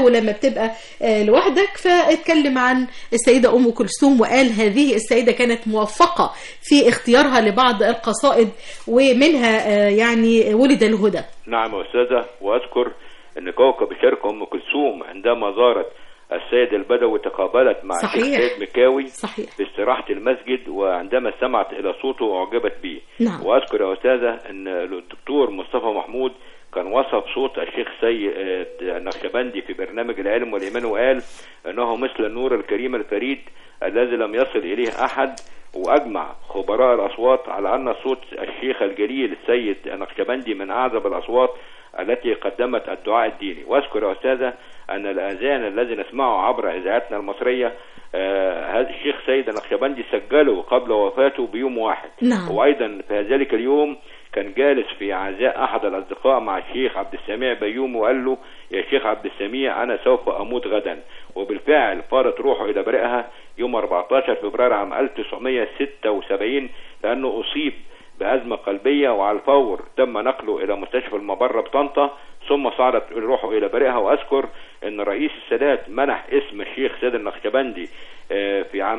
ولما بتبقى لوحدك. فاتكلم عن السيدة أم كلثوم وقال هذه السيدة كانت موفقة في اختيارها لبعض القصائد ومنها يعني ولد الهدى. نعم يا أستاذة، وأذكر أن كوكب الشرق أم كلثوم عندما زارت السيد البدوي تقابلت مع السيد مكاوي في استراحة المسجد، وعندما استمعت إلى صوته أعجبت به. نعم. وأذكر يا أستاذة أن الدكتور مصطفى محمود كان وصف صوت الشيخ سيد النقشبندي في برنامج العلم والإيمان وقال أنه مثل النور الكريم الفريد الذي لم يصل إليه أحد، وأجمع خبراء الأصوات على أن صوت الشيخ الجليل السيد النقشبندي من أعذب الأصوات التي قدمت الدعاء الديني. واذكر يا أستاذة أن الأذان الذي نسمعه عبر إذاعتنا المصرية هذا الشيخ سيد النقشبندي سجله قبل وفاته بيوم واحد. نعم. وأيضا في ذلك اليوم كان جالس في عزاء أحد الأصدقاء مع الشيخ عبد السميع بيوم وقال له يا شيخ عبد السميع أنا سوف أموت غدا. وبالفعل فارت روحه إلى برئها يوم 14 فبراير عام 1976 لأنه أصيب بأزمة قلبية، وعلى الفور تم نقله إلى مستشفى المبرة بطنطا ثم صعدت روحه إلى برئها. وأذكر أن رئيس السادات منح اسم الشيخ سيد النقشبندي في عام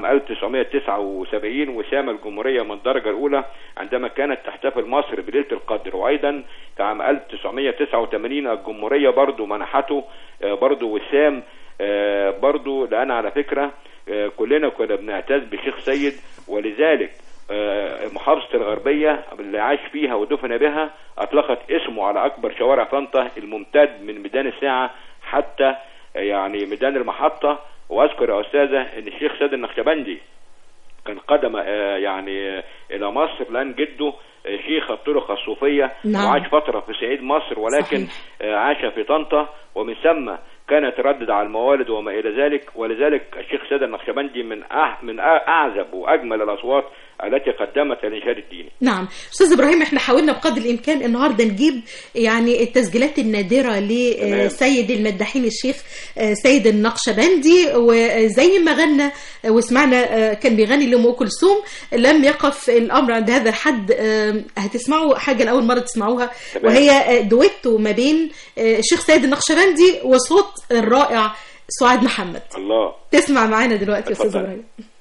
1979 وسام الجمهورية من الدرجة الأولى عندما كانت تحتفل مصر بليلة القدر. وأيضا في عام 1989 الجمهورية برضو منحته برضو وسام برضو، لأن على فكرة كلنا كنا بنعتز بشيخ سيد، ولذلك محافظة الغربية اللي عاش فيها ودفن بها أطلقت اسمه على أكبر شوارع طنطا الممتد من ميدان الساعة حتى يعني ميدان المحطة. وأذكر يا أستاذة أن الشيخ سيد النقشبندي كان قدم يعني إلى مصر لأن جده شيخ الطرق الصوفية. نعم. وعاش فترة في صعيد مصر ولكن عاش في طنطا، ومن ثم كان يتردد على الموالد وما إلى ذلك. ولذلك الشيخ سيد النقشبندي من أعذب وأجمل الأصوات التي قدمت الإنشاد الديني. نعم أستاذ إبراهيم، احنا حاولنا بقدر الإمكان النهاردة نجيب يعني التسجيلات النادرة لسيد المداحين الشيخ سيد النقشبندي، وزي ما غنى وسمعنا كان بيغني لأم كلثوم لم يقف الأمر عند هذا الحد. هتسمعوا حاجة لأول مرة تسمعوها وهي دويتو ما بين الشيخ سيد النقشبندي وصوت الرائع سعاد محمد. الله، تسمع معانا دلوقتي يا أستاذ إبراهيم.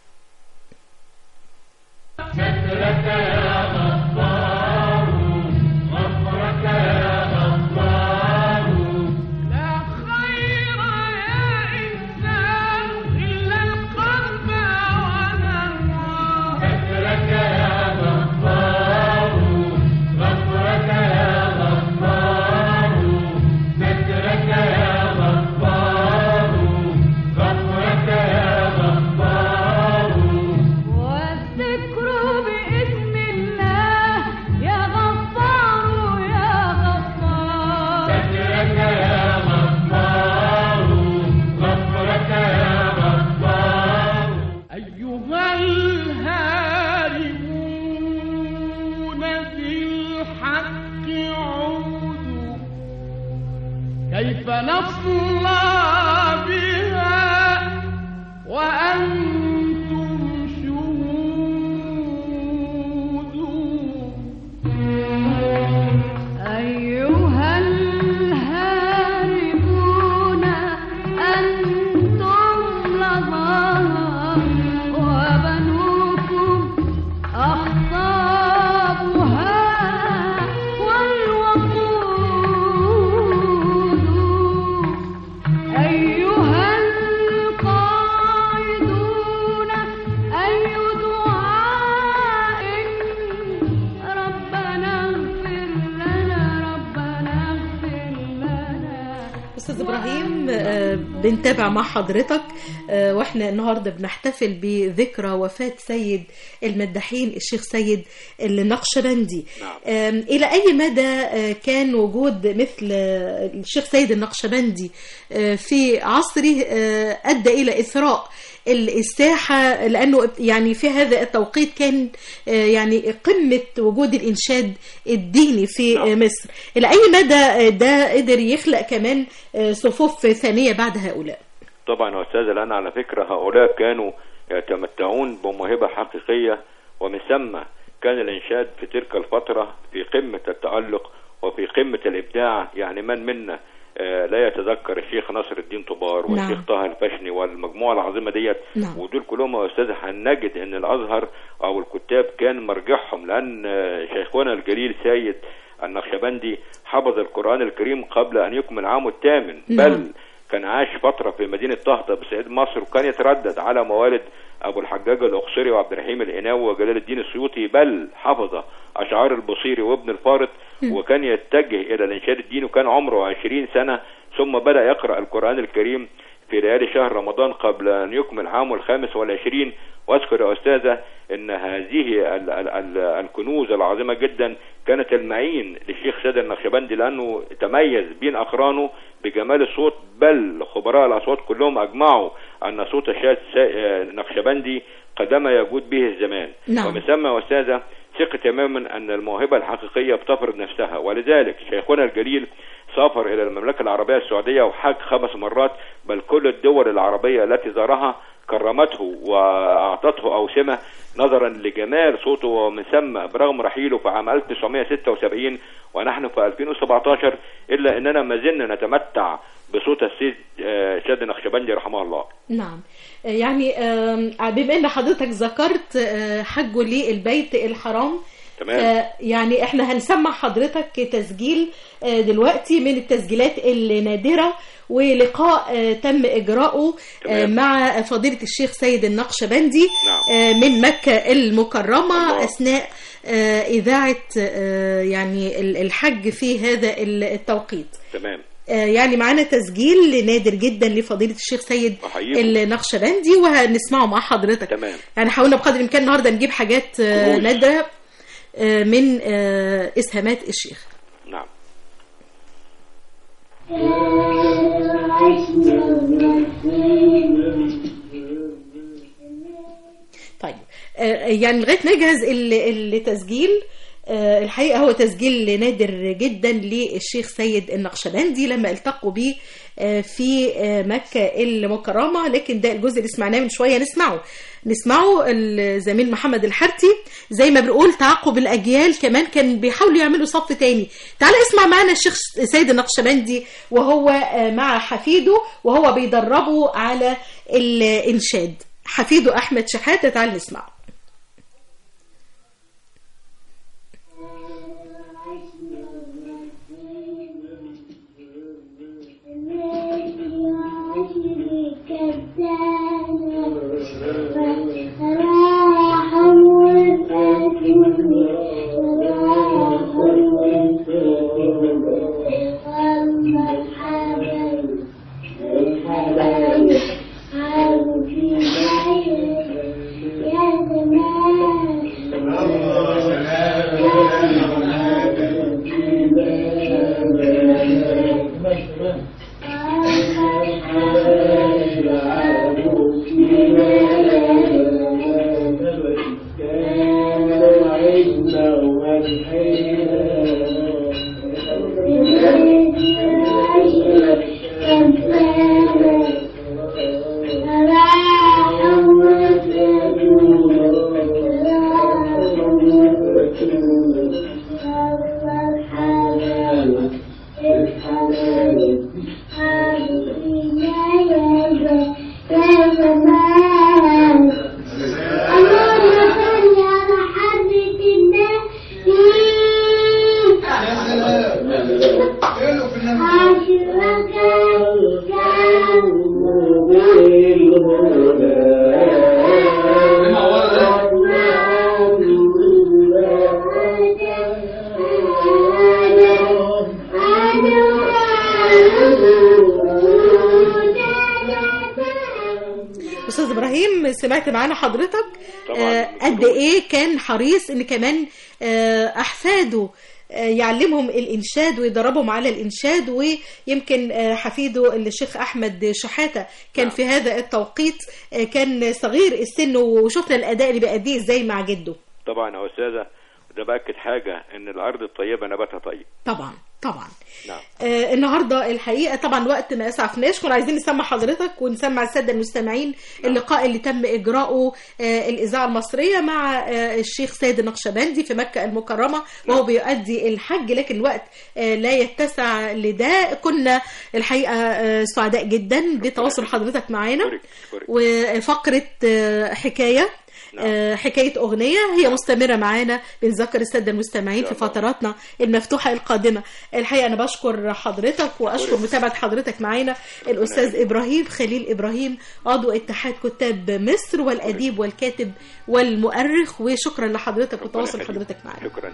سترك يا غفار غفرك يا غفار، لا خير يا إنسان إلا القلب والأنوار. سترك يا غفار غفرك يا غفار، سترك يا غفار غفرك يا غفار، والذكر باسم الله يا غفار يا غفار. سترك يا غفار غفرك يا غفار. أيها الهاربون بالحق عودوا، كيف نصلى بها وأنتم شهود. أيها الهاربون أنتم لظى وبنوكم أخطابها والوقود. أيها القائدون أي دعاء ربنا اغفر لنا ربنا اغفر لنا. أستاذ إبراهيم، بنتابع مع حضرتك وإحنا النهاردة بنحتفل بذكرى وفاة سيد المداحين الشيخ سيد النقشبندي. إلى أي مدى كان وجود مثل الشيخ سيد النقشبندي في عصره أدى إلى إثراء الساحة، لأنه يعني في هذا التوقيت كان يعني قمة وجود الإنشاد الديني في مصر. إلى أي مدى ده قدر يخلق كمان صفوف ثانية بعد هؤلاء؟ طبعا يا أستاذ، لأن على فكرة هؤلاء كانوا يتمتعون بموهبة حقيقية، ومن ثم كان الإنشاد في تلك الفترة في قمة التألق وفي قمة الإبداع. يعني من منا لا يتذكر الشيخ ناصر الدين طبار والشيخ طه الفشني والمجموعة العظيمة ديت. ودول كلهم يا أستاذ هنجد أن الأزهر أو الكتاب كان مرجعهم، لأن شيخنا الجليل سيد النقشبندي حفظ القرآن الكريم قبل أن يكمل عامه الثامن، بل كان عاش فترة في مدينة طهطا بسعيد مصر، وكان يتردد على موالد أبو الحجاج الأقصري وعبد الرحيم القناوي وجلال الدين السيوطي، بل حفظ أشعار البصيري وابن الفارط، وكان يتجه إلى الإنشاد الديني وكان عمره 20 سنة، ثم بدأ يقرأ القرآن الكريم في ليالي شهر رمضان قبل أن يكمل عامه 25. وأذكر يا أستاذة أن هذه الكنوز العظيمة جدا كانت المعين للشيخ سيد النقشبندي، لأنه تميز بين أقرانه بجمال الصوت، بل خبراء الأصوات كلهم أجمعوا أن صوت الشيخ النقشبندي قدما يجود به الزمان. ومن ثم يا أستاذة ثق تماما أن الموهبة الحقيقية بتفرض نفسها، ولذلك شيخنا الجليل سافر إلى المملكة العربية السعودية وحج 5 مرات، بل كل الدول العربية التي زارها كرمته وأعطته أوسمة نظرا لجمال صوته. ومن ثم برغم رحيله في عام 1976 ونحن في 2017 إلا أننا ما زلنا نتمتع بصوت السيد سيد النقشبندي رحمه الله. نعم، يعني بما أن حضرتك ذكرت حجه للبيت الحرام، تمام. يعني احنا هنسمع حضرتك تسجيل دلوقتي من التسجيلات النادرة، ولقاء تم إجراؤه مع فضيلة الشيخ سيد النقشبندي من مكة المكرمة أثناء إذاعة يعني الحج في هذا التوقيت. تمام. يعني معنا تسجيل نادر جدا لفضيلة الشيخ سيد النقشبندي وهنسمعه مع حضرتك. تمام. يعني حاولنا بقدر الإمكان النهاردة نجيب حاجات نادرة من إسهامات الشيخ. نعم. طيب يعني لغاية نجهز التسجيل. الحقيقة هو تسجيل نادر جدا للشيخ سيد النقشبندي لما التقوا به في مكة المكرمة، لكن ده الجزء اللي سمعناه من شوية نسمعه الزميل محمد الحرتي. زي ما بنقول تعاقب الأجيال، كمان كان بيحاولوا يعملوا صف تاني. تعال اسمع معنا الشيخ سيد النقشبندي وهو مع حفيده وهو بيدربه على الإنشاد، حفيده أحمد شحاتة. تعال نسمعه. أستاذ إبراهيم، سمعت معانا حضرتك قد إيه كان حريص إن كمان أحفاده يعلمهم الإنشاد ويدربهم على الإنشاد، ويمكن حفيده الشيخ أحمد شحاتة كان في هذا التوقيت كان صغير السن، وشفنا الأداء اللي بيأديه إزاي مع جده. طبعا يا أستاذة، ده بأكد حاجة إن الأرض الطيبة نباتها طيب. طبعا طبعا. نعم. النهارده الحقيقه طبعا وقت ما اسعفناش، كنا عايزين نسمع حضرتك ونسمع الساده المستمعين اللقاء اللي تم اجراؤه الاذاعه المصريه مع الشيخ سيد النقشبندي في مكه المكرمه وهو بيؤدي الحج، لكن الوقت لا يتسع لده. كنا الحقيقه سعداء جدا بتواصل حضرتك معانا، وفقره حكايه حكاية أغنية هي مستمرة معانا، بنذكر السادة المستمعين في فتراتنا المفتوحة القادمة. الحقيقة أنا بشكر حضرتك وأشكر متابعة حضرتك معانا الأستاذ إبراهيم خليل إبراهيم، عضو اتحاد كتاب مصر والأديب والكاتب والمؤرخ، وشكرا لحضرتك وتواصل حضرتك معانا. شكرا.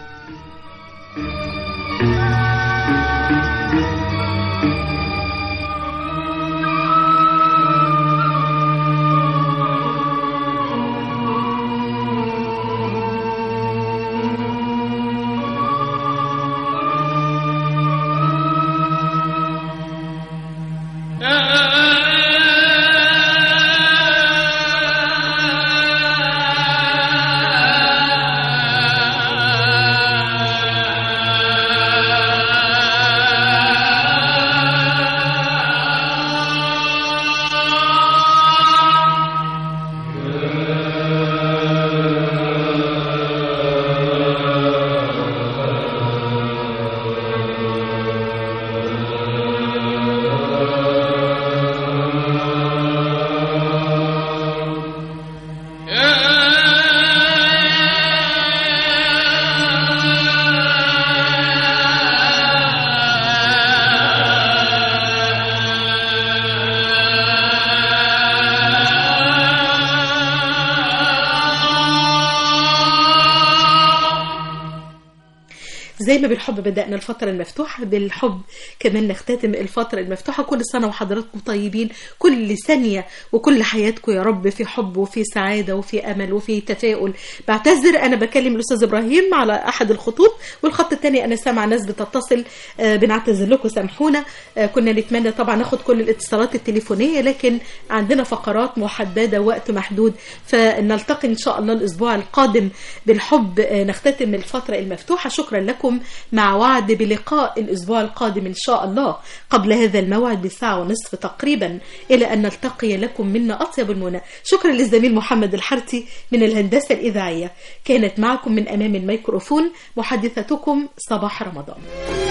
زي ما بالحب بدأنا الفترة المفتوحة، بالحب كمان نختتم الفترة المفتوحة. كل سنة وحضراتكم طيبين، كل ثانية وكل حياتكم يا رب في حب وفي سعادة وفي أمل وفي تفاؤل. بعتذر أنا بكلم الأستاذ إبراهيم على أحد الخطوط، والخط الثاني أنا سامع ناس بتتصل، بنعتذر لكم سامحونا. كنا نتمنى طبعا ناخد كل الاتصالات التليفونية، لكن عندنا فقرات محددة وقت محدود، فنلتقي إن شاء الله الأسبوع القادم بالحب نختتم الفترة المفتوحة. شكرا لكم، مع وعد بلقاء الأسبوع القادم إن شاء الله قبل هذا الموعد بساعة ونصف تقريبا، إلى أن نلتقي لكم منا أطيب المنى. شكرا للزميل محمد الحرتي من الهندسة الإذاعية، كانت معكم من أمام الميكروفون محدثتكم صباح رمضان.